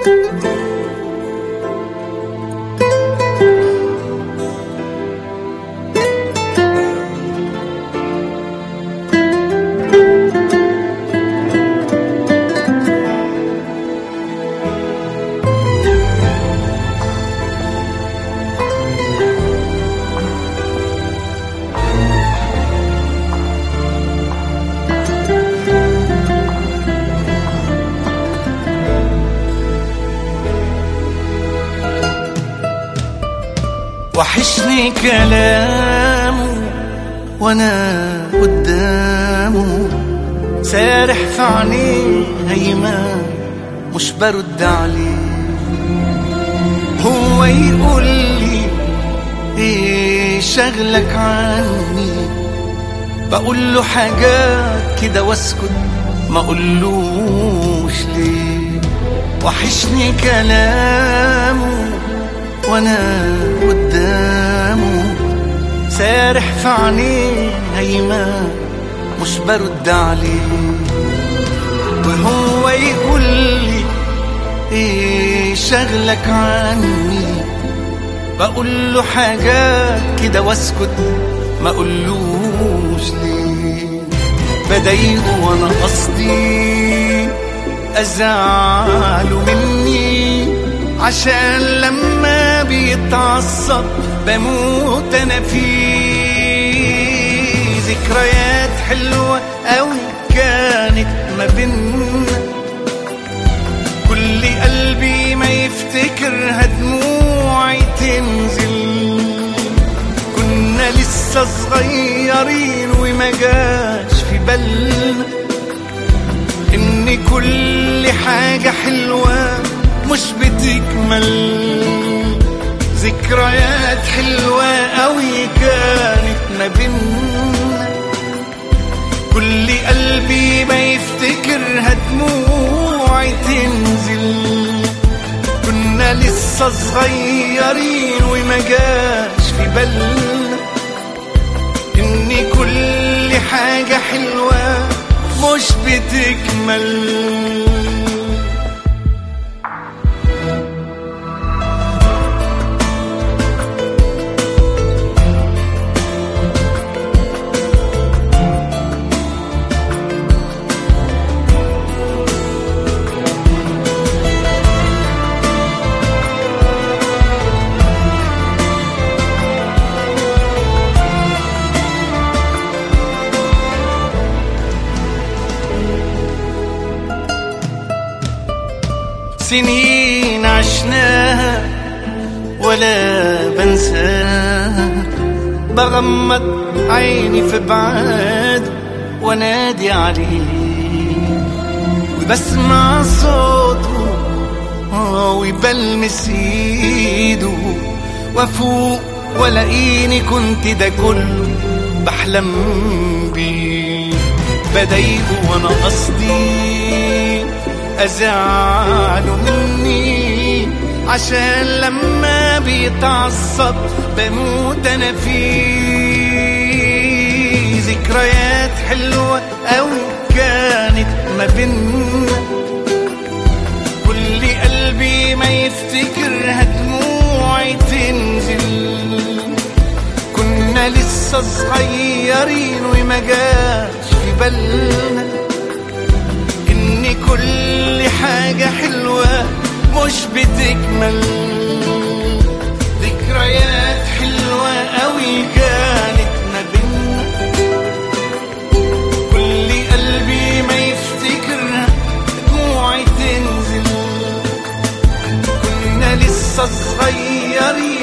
وحشني كلامه وانا قدامه، سارح في عينيه هيمان مش برد عليه. هو يقول لي ايه شغلك عني، بقول له حاجات كده واسكت ما اقولوش ليه. وحشني كلامه وانا قدامه، سارح في عينيه هيمان مش برد عليه. وهو يقول لي ايه شغلك عني، بقول له حاجات كده واسكت ما اقولوش ليه. بضايقه وانا قصدي ازعله مني، عشان لما بيتعصب بموت انا فيه. ذكريات حلوة اوي كانت ما بينا، كل قلبي ما يفتكرها دموعي تنزل. كنا لسه صغيرين وما جاش في بالنا ان كل حاجة حلوة مش بتكمل. ذكريات حلوة قوي كانت ما بينا، كل قلبي ما يفتكرها دموعي تنزل. كنا لسه صغيرين وما جاش في بالنا ان كل حاجة حلوة مش بتكمل. سنين عشناها ولا بنساها، بغمض عيني في بعاد ونادي عليه، وبسمع صوته وبلمس ايده، وافوق ولاقيني كنت ده كله بحلم بيه. بضايقه وانا قصدي ازعله مني، عشان لما بيتعصب بموت انا فيه. ذكريات حلوة اوي كانت ما بينا، كل قلبي ما يفتكرها دموعي تنزل. كنا لسه صغيرين وما جاش في بالنا ان كل حاجة حلوة مش بتكمل. ذكريات حلوة قوي كانت ما بينا، كل قلبي ما يفتكرها دموعي تنزل. كنا لسه صغيرين